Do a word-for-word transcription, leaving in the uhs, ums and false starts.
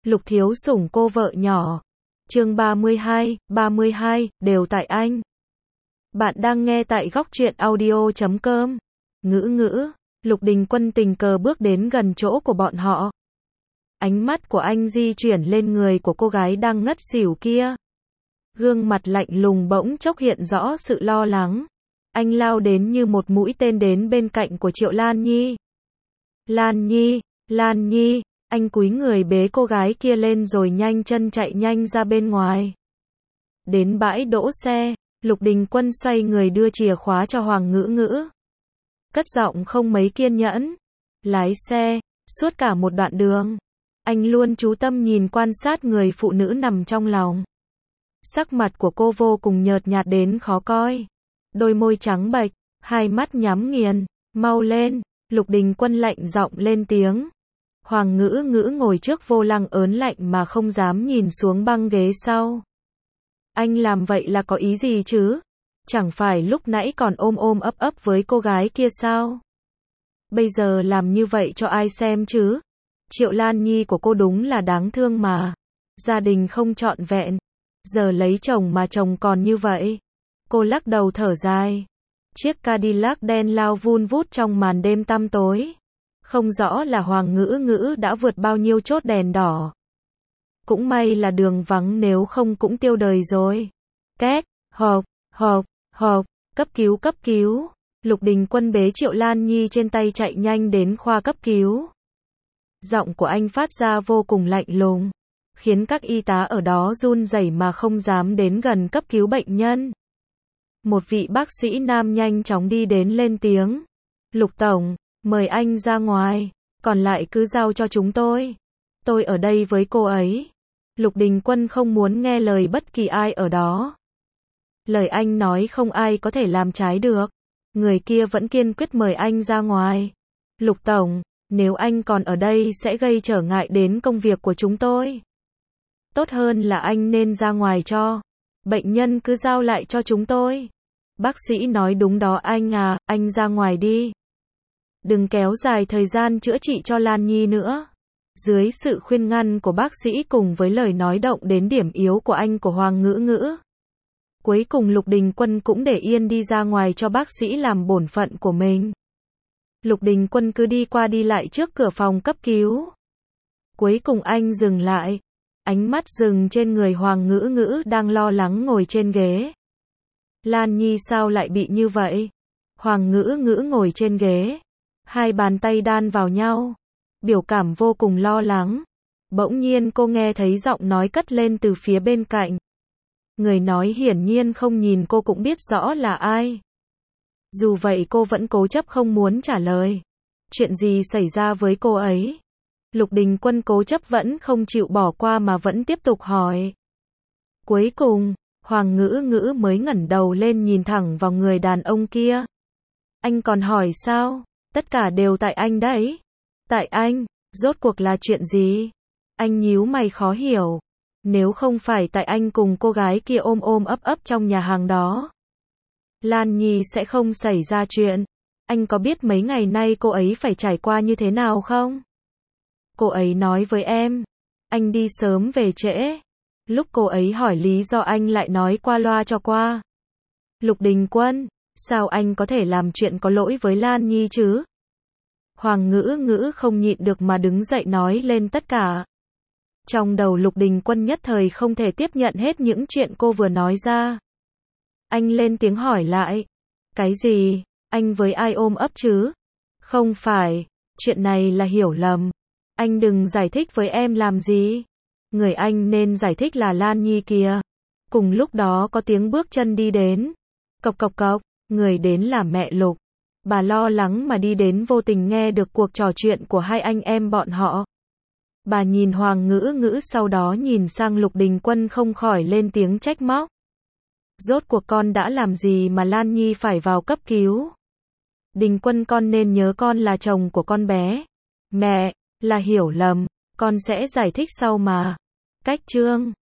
Lục Thiếu Sủng cô vợ nhỏ. Chương ba mươi hai, ba mươi hai, đều tại anh. Bạn đang nghe tại góc truyện audio chấm com. Ngữ ngữ, Lục Đình Quân tình cờ bước đến gần chỗ của bọn họ. Ánh mắt của anh di chuyển lên người của cô gái đang ngất xỉu kia. Gương mặt lạnh lùng bỗng chốc hiện rõ sự lo lắng. Anh lao đến như một mũi tên đến bên cạnh của Triệu Lan Nhi. Lan Nhi, Lan Nhi, anh cúi người bế cô gái kia lên rồi nhanh chân chạy nhanh ra bên ngoài. Đến bãi đỗ xe, Lục Đình Quân xoay người đưa chìa khóa cho Hoàng Ngữ Ngữ. Cất giọng không mấy kiên nhẫn. Lái xe, suốt cả một đoạn đường. Anh luôn chú tâm nhìn quan sát người phụ nữ nằm trong lòng. Sắc mặt của cô vô cùng nhợt nhạt đến khó coi. Đôi môi trắng bệch, hai mắt nhắm nghiền. Mau lên, Lục Đình Quân lạnh giọng lên tiếng. Hoàng Ngữ Ngữ ngồi trước vô lăng ớn lạnh mà không dám nhìn xuống băng ghế sau. Anh làm vậy là có ý gì chứ? Chẳng phải lúc nãy còn ôm ôm ấp ấp với cô gái kia sao? Bây giờ làm như vậy cho ai xem chứ? Triệu Lan Nhi của cô đúng là đáng thương mà. Gia đình không trọn vẹn. Giờ lấy chồng mà chồng còn như vậy. Cô lắc đầu thở dài. Chiếc Cadillac đen lao vun vút trong màn đêm tăm tối. Không rõ là Hoàng Ngữ Ngữ đã vượt bao nhiêu chốt đèn đỏ. Cũng may là đường vắng, nếu không cũng tiêu đời rồi. Két, hộp, hộp, hộp, cấp cứu cấp cứu. Lục Đình Quân bế Triệu Lan Nhi trên tay chạy nhanh đến khoa cấp cứu. Giọng của anh phát ra vô cùng lạnh lùng, khiến các y tá ở đó run rẩy mà không dám đến gần cấp cứu bệnh nhân. Một vị bác sĩ nam nhanh chóng đi đến lên tiếng. Lục Tổng, mời anh ra ngoài, còn lại cứ giao cho chúng tôi. Tôi ở đây với cô ấy. Lục Đình Quân không muốn nghe lời bất kỳ ai ở đó. Lời anh nói không ai có thể làm trái được. Người kia vẫn kiên quyết mời anh ra ngoài. Lục Tổng, nếu anh còn ở đây sẽ gây trở ngại đến công việc của chúng tôi. Tốt hơn là anh nên ra ngoài cho. Bệnh nhân cứ giao lại cho chúng tôi. Bác sĩ nói đúng đó anh à, anh ra ngoài đi. Đừng kéo dài thời gian chữa trị cho Lan Nhi nữa. Dưới sự khuyên ngăn của bác sĩ cùng với lời nói động đến điểm yếu của anh của Hoàng Ngữ Ngữ, cuối cùng Lục Đình Quân cũng để yên đi ra ngoài cho bác sĩ làm bổn phận của mình. Lục Đình Quân cứ đi qua đi lại trước cửa phòng cấp cứu. Cuối cùng anh dừng lại. Ánh mắt dừng trên người Hoàng Ngữ Ngữ đang lo lắng ngồi trên ghế. Lan Nhi sao lại bị như vậy? Hoàng Ngữ Ngữ ngồi trên ghế. Hai bàn tay đan vào nhau. Biểu cảm vô cùng lo lắng. Bỗng nhiên cô nghe thấy giọng nói cất lên từ phía bên cạnh. Người nói hiển nhiên không nhìn cô cũng biết rõ là ai. Dù vậy cô vẫn cố chấp không muốn trả lời. Chuyện gì xảy ra với cô ấy? Lục Đình Quân cố chấp vẫn không chịu bỏ qua mà vẫn tiếp tục hỏi. Cuối cùng, Hoàng Ngữ Ngữ mới ngẩng đầu lên nhìn thẳng vào người đàn ông kia. Anh còn hỏi sao? Tất cả đều tại anh đấy. Tại anh? Rốt cuộc là chuyện gì? Anh nhíu mày khó hiểu. Nếu không phải tại anh cùng cô gái kia ôm ôm ấp ấp trong nhà hàng đó, Lan Nhi sẽ không xảy ra chuyện. Anh có biết mấy ngày nay cô ấy phải trải qua như thế nào không? Cô ấy nói với em, anh đi sớm về trễ. Lúc cô ấy hỏi lý do anh lại nói qua loa cho qua. Lục Đình Quân, sao anh có thể làm chuyện có lỗi với Lan Nhi chứ? Hoàng Ngữ Ngữ không nhịn được mà đứng dậy nói lên tất cả. Trong đầu Lục Đình Quân nhất thời không thể tiếp nhận hết những chuyện cô vừa nói ra. Anh lên tiếng hỏi lại. Cái gì? Anh với ai ôm ấp chứ? Không phải, chuyện này là hiểu lầm. Anh đừng giải thích với em làm gì. Người anh nên giải thích là Lan Nhi kìa. Cùng lúc đó có tiếng bước chân đi đến. Cộc cộc cộc, người đến là mẹ Lục. Bà lo lắng mà đi đến vô tình nghe được cuộc trò chuyện của hai anh em bọn họ. Bà nhìn Hoàng Ngữ Ngữ sau đó nhìn sang Lục Đình Quân không khỏi lên tiếng trách móc. Rốt cuộc con đã làm gì mà Lan Nhi phải vào cấp cứu? Đình Quân, con nên nhớ con là chồng của con bé. Mẹ, là hiểu lầm, con sẽ giải thích sau mà. Cách chương